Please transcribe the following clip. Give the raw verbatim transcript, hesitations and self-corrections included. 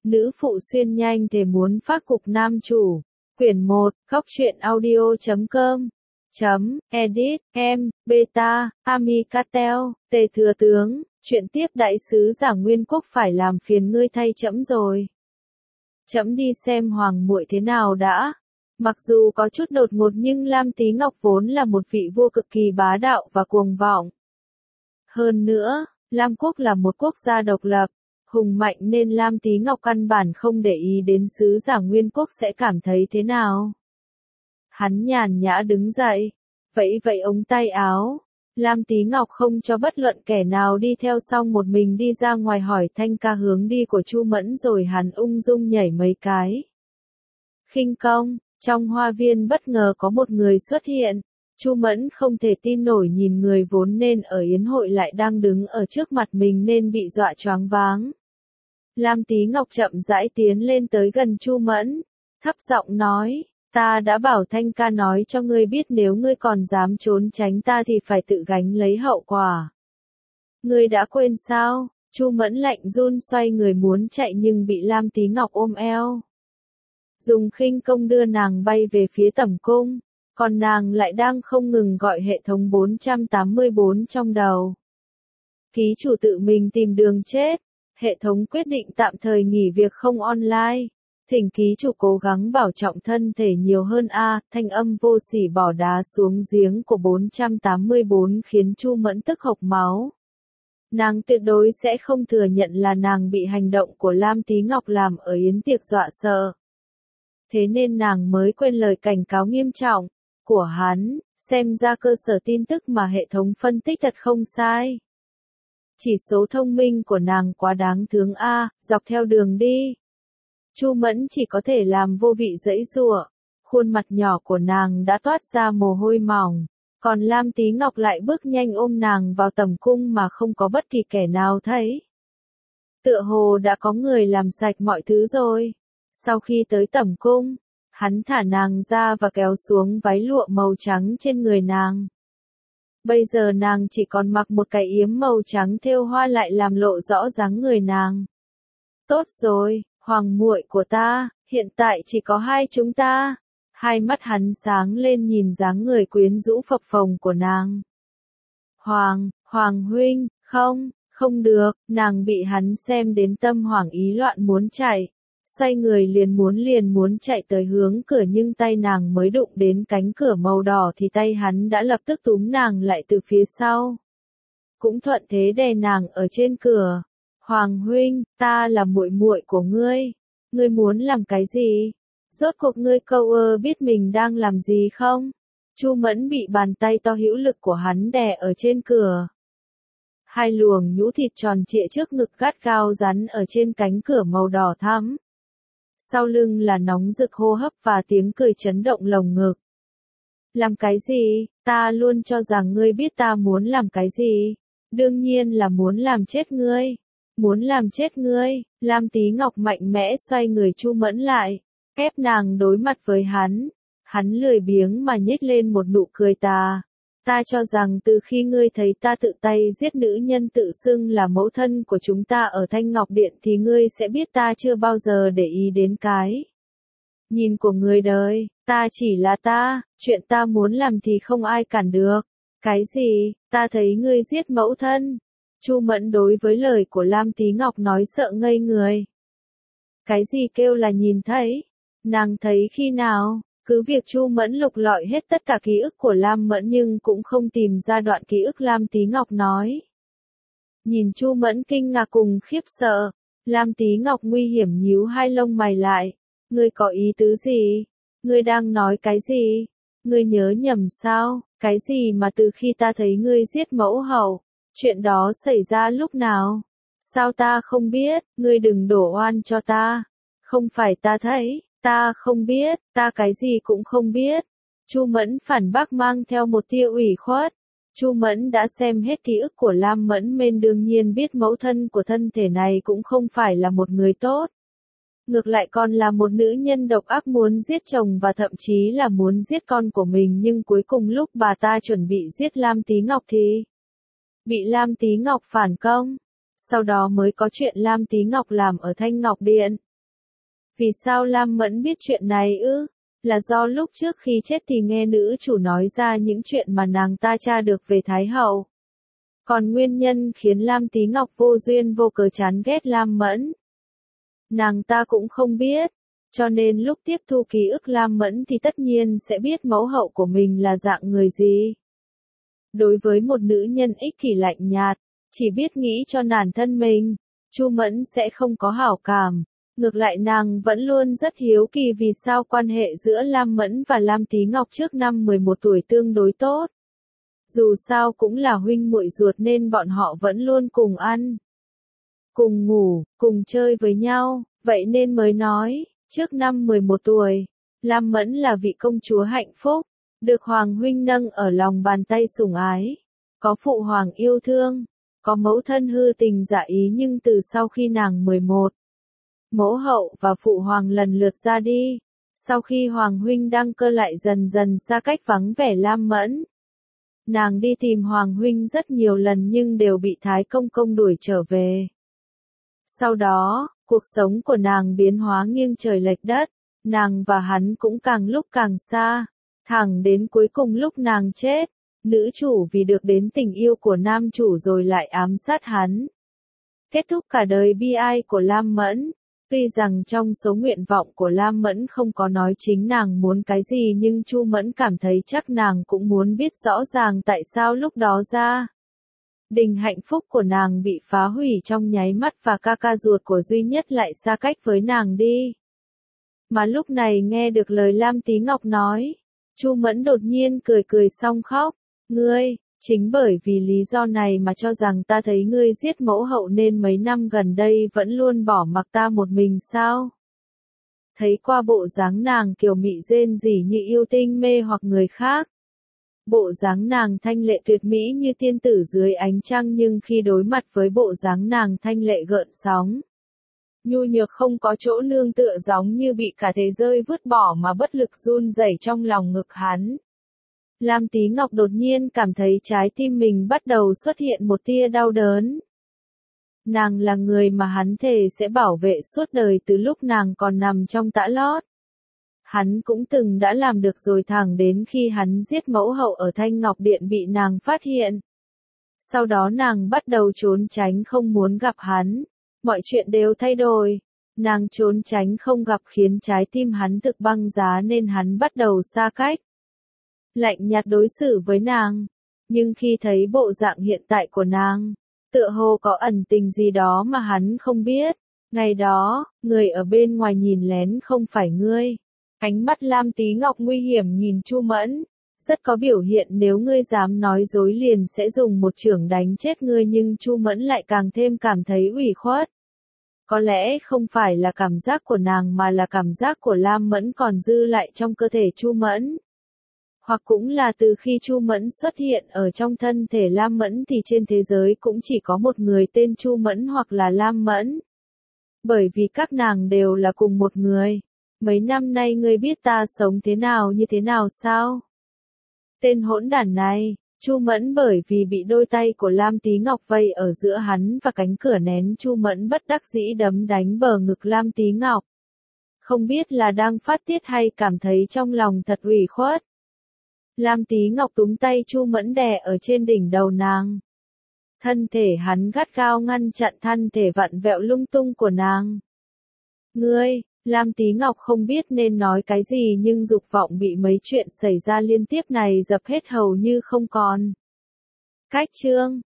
Nữ phụ xuyên nhanh thề muốn phát cục nam chủ. Quyển một, góc truyện audio chấm com. Chấm, edit, em, beta, Ami Cartel, tề thừa tướng, chuyện tiếp đại sứ giả Nguyên Quốc phải làm phiền ngươi thay trẫm rồi. Trẫm đi xem hoàng muội thế nào đã. Mặc dù có chút đột ngột nhưng Lam Tí Ngọc vốn là một vị vua cực kỳ bá đạo và cuồng vọng. Hơn nữa, Lam Quốc là một quốc gia độc lập, hùng mạnh nên Lam Tí Ngọc căn bản không để ý đến sứ giả Nguyên Quốc sẽ cảm thấy thế nào. Hắn nhàn nhã đứng dậy, vẫy vẫy ống tay áo. Lam Tí Ngọc không cho bất luận kẻ nào đi theo, xong một mình đi ra ngoài hỏi Thanh Ca hướng đi của Chu Mẫn, rồi hắn ung dung nhảy mấy cái. Khinh công, trong hoa viên bất ngờ có một người xuất hiện. Chu Mẫn không thể tin nổi nhìn người vốn nên ở yến hội lại đang đứng ở trước mặt mình nên bị dọa choáng váng. Lam Tí Ngọc chậm rãi tiến lên tới gần Chu Mẫn, thấp giọng nói, ta đã bảo Thanh Ca nói cho ngươi biết nếu ngươi còn dám trốn tránh ta thì phải tự gánh lấy hậu quả. Ngươi đã quên sao? Chu Mẫn lạnh run xoay người muốn chạy nhưng bị Lam Tí Ngọc ôm eo. Dùng khinh công đưa nàng bay về phía tẩm cung, còn nàng lại đang không ngừng gọi hệ thống bốn trăm tám mươi bốn trong đầu. Ký chủ tự mình tìm đường chết, hệ thống quyết định tạm thời nghỉ việc không online. Thỉnh ký chủ cố gắng bảo trọng thân thể nhiều hơn a. Thanh âm vô sỉ bỏ đá xuống giếng của bốn trăm tám mươi bốn khiến Chu Mẫn tức hộc máu. Nàng tuyệt đối sẽ không thừa nhận là nàng bị hành động của Lam Tí Ngọc làm ở yến tiệc dọa sợ. Thế nên nàng mới quên lời cảnh cáo nghiêm trọng của hắn, xem ra cơ sở tin tức mà hệ thống phân tích thật không sai. Chỉ số thông minh của nàng quá đáng thương a, dọc theo đường đi. Chu Mẫn chỉ có thể làm vô vị giãy giụa, khuôn mặt nhỏ của nàng đã toát ra mồ hôi mỏng, còn Lam Tí Ngọc lại bước nhanh ôm nàng vào tẩm cung mà không có bất kỳ kẻ nào thấy. Tựa hồ đã có người làm sạch mọi thứ rồi. Sau khi tới tẩm cung, hắn thả nàng ra và kéo xuống váy lụa màu trắng trên người nàng. Bây giờ nàng chỉ còn mặc một cái yếm màu trắng thêu hoa lại làm lộ rõ dáng người nàng. Tốt rồi, hoàng muội của ta, hiện tại chỉ có hai chúng ta. Hai mắt hắn sáng lên nhìn dáng người quyến rũ phập phồng của nàng. Hoàng, Hoàng huynh, không, không được, nàng bị hắn xem đến tâm hoảng ý loạn muốn chạy. Xoay người liền muốn liền muốn chạy tới hướng cửa nhưng tay nàng mới đụng đến cánh cửa màu đỏ thì tay hắn đã lập tức túm nàng lại từ phía sau. Cũng thuận thế đè nàng ở trên cửa. Hoàng huynh, ta là muội muội của ngươi. Ngươi muốn làm cái gì? Rốt cuộc ngươi câu ơ biết mình đang làm gì không? Chu Mẫn bị bàn tay to hữu lực của hắn đè ở trên cửa. Hai luồng nhũ thịt tròn trịa trước ngực gắt gao rắn ở trên cánh cửa màu đỏ thắm. Sau lưng là nóng rực hô hấp và tiếng cười chấn động lồng ngực. Làm cái gì? Ta luôn cho rằng ngươi biết ta muốn làm cái gì. Đương nhiên là muốn làm chết ngươi. Muốn làm chết ngươi. Lam Tí Ngọc mạnh mẽ xoay người Chu Mẫn lại, ép nàng đối mặt với hắn. Hắn lười biếng mà nhếch lên một nụ cười tà. Ta cho rằng từ khi ngươi thấy ta tự tay giết nữ nhân tự xưng là mẫu thân của chúng ta ở Thanh Ngọc Điện thì ngươi sẽ biết ta chưa bao giờ để ý đến cái nhìn của người đời. Ta chỉ là ta, chuyện ta muốn làm thì không ai cản được. Cái gì? Ta thấy ngươi giết mẫu thân. Chu Mẫn đối với lời của Lam Tí Ngọc nói sợ ngây người. Cái gì kêu là nhìn thấy? Nàng thấy khi nào? Cứ việc Chu Mẫn lục lọi hết tất cả ký ức của Lam Mẫn nhưng cũng không tìm ra đoạn ký ức Lam Tí Ngọc nói. Nhìn Chu Mẫn kinh ngạc cùng khiếp sợ, Lam Tí Ngọc nguy hiểm nhíu hai lông mày lại. Ngươi có ý tứ gì? Ngươi đang nói cái gì? Ngươi nhớ nhầm sao? Cái gì mà từ khi ta thấy ngươi giết mẫu hậu? Chuyện đó xảy ra lúc nào? Sao ta không biết? Ngươi đừng đổ oan cho ta. Không phải ta thấy. Ta không biết, ta cái gì cũng không biết. Chu Mẫn phản bác mang theo một tia ủy khuất. Chu Mẫn đã xem hết ký ức của Lam Mẫn nên đương nhiên biết mẫu thân của thân thể này cũng không phải là một người tốt. Ngược lại còn là một nữ nhân độc ác muốn giết chồng và thậm chí là muốn giết con của mình, nhưng cuối cùng lúc bà ta chuẩn bị giết Lam Tí Ngọc thì bị Lam Tí Ngọc phản công. Sau đó mới có chuyện Lam Tí Ngọc làm ở Thanh Ngọc Điện. Vì sao Lam Mẫn biết chuyện này ư? Là do lúc trước khi chết thì nghe nữ chủ nói ra những chuyện mà nàng ta tra được về Thái Hậu. Còn nguyên nhân khiến Lam Tí Ngọc vô duyên vô cớ chán ghét Lam Mẫn, nàng ta cũng không biết. Cho nên lúc tiếp thu ký ức Lam Mẫn thì tất nhiên sẽ biết mẫu hậu của mình là dạng người gì. Đối với một nữ nhân ích kỷ lạnh nhạt, chỉ biết nghĩ cho bản thân mình, Chu Mẫn sẽ không có hảo cảm. Ngược lại nàng vẫn luôn rất hiếu kỳ vì sao quan hệ giữa Lam Mẫn và Lam Tí Ngọc trước năm mười một tuổi tương đối tốt. Dù sao cũng là huynh muội ruột nên bọn họ vẫn luôn cùng ăn, cùng ngủ, cùng chơi với nhau, vậy nên mới nói, trước năm mười một tuổi, Lam Mẫn là vị công chúa hạnh phúc, được Hoàng huynh nâng ở lòng bàn tay sủng ái, có phụ hoàng yêu thương, có mẫu thân hư tình giả ý nhưng từ sau khi nàng mười một, mẫu hậu và phụ hoàng lần lượt ra đi, sau khi Hoàng huynh đăng cơ lại dần dần xa cách vắng vẻ Lam Mẫn. Nàng đi tìm Hoàng huynh rất nhiều lần nhưng đều bị Thái Công Công đuổi trở về. Sau đó, cuộc sống của nàng biến hóa nghiêng trời lệch đất, nàng và hắn cũng càng lúc càng xa, thẳng đến cuối cùng lúc nàng chết, nữ chủ vì được đến tình yêu của nam chủ rồi lại ám sát hắn. Kết thúc cả đời bi ai của Lam Mẫn. Tuy rằng trong số nguyện vọng của Lam Mẫn không có nói chính nàng muốn cái gì nhưng Chu Mẫn cảm thấy chắc nàng cũng muốn biết rõ ràng tại sao lúc đó gia đình hạnh phúc của nàng bị phá hủy trong nháy mắt và ca ca ruột của duy nhất lại xa cách với nàng đi. Mà lúc này nghe được lời Lam Tí Ngọc nói, Chu Mẫn đột nhiên cười cười xong khóc, ngươi, chính bởi vì lý do này mà cho rằng ta thấy ngươi giết mẫu hậu nên mấy năm gần đây vẫn luôn bỏ mặc ta một mình sao? Thấy qua bộ dáng nàng kiều mị rên rỉ như yêu tinh mê hoặc người khác. Bộ dáng nàng thanh lệ tuyệt mỹ như tiên tử dưới ánh trăng nhưng khi đối mặt với bộ dáng nàng thanh lệ gợn sóng, nhu nhược không có chỗ nương tựa giống như bị cả thế giới vứt bỏ mà bất lực run rẩy trong lòng ngực hắn. Lam Tí Ngọc đột nhiên cảm thấy trái tim mình bắt đầu xuất hiện một tia đau đớn. Nàng là người mà hắn thề sẽ bảo vệ suốt đời từ lúc nàng còn nằm trong tã lót. Hắn cũng từng đã làm được rồi thẳng đến khi hắn giết mẫu hậu ở Thanh Ngọc Điện bị nàng phát hiện. Sau đó nàng bắt đầu trốn tránh không muốn gặp hắn. Mọi chuyện đều thay đổi. Nàng trốn tránh không gặp khiến trái tim hắn thực băng giá nên hắn bắt đầu xa cách. Lạnh nhạt đối xử với nàng. Nhưng khi thấy bộ dạng hiện tại của nàng, tựa hồ có ẩn tình gì đó mà hắn không biết. Ngày đó, người ở bên ngoài nhìn lén không phải ngươi. Ánh mắt Lam Tí Ngọc nguy hiểm nhìn Chu Mẫn. Rất có biểu hiện nếu ngươi dám nói dối liền sẽ dùng một chưởng đánh chết ngươi nhưng Chu Mẫn lại càng thêm cảm thấy ủy khuất. Có lẽ không phải là cảm giác của nàng mà là cảm giác của Lam Mẫn còn dư lại trong cơ thể Chu Mẫn. Hoặc cũng là từ khi Chu Mẫn xuất hiện ở trong thân thể Lam Mẫn thì trên thế giới cũng chỉ có một người tên Chu Mẫn hoặc là Lam Mẫn. Bởi vì các nàng đều là cùng một người. Mấy năm nay ngươi biết ta sống thế nào như thế nào sao? Tên hỗn đản này, Chu Mẫn bởi vì bị đôi tay của Lam Tí Ngọc vây ở giữa hắn và cánh cửa nén Chu Mẫn bất đắc dĩ đấm đánh bờ ngực Lam Tí Ngọc. Không biết là đang phát tiết hay cảm thấy trong lòng thật ủy khuất. Lam Tí Ngọc túm tay Chu Mẫn đè ở trên đỉnh đầu nàng. Thân thể hắn gắt gao ngăn chặn thân thể vặn vẹo lung tung của nàng. Ngươi, Lam Tí Ngọc không biết nên nói cái gì nhưng dục vọng bị mấy chuyện xảy ra liên tiếp này dập hết hầu như không còn. Cách chương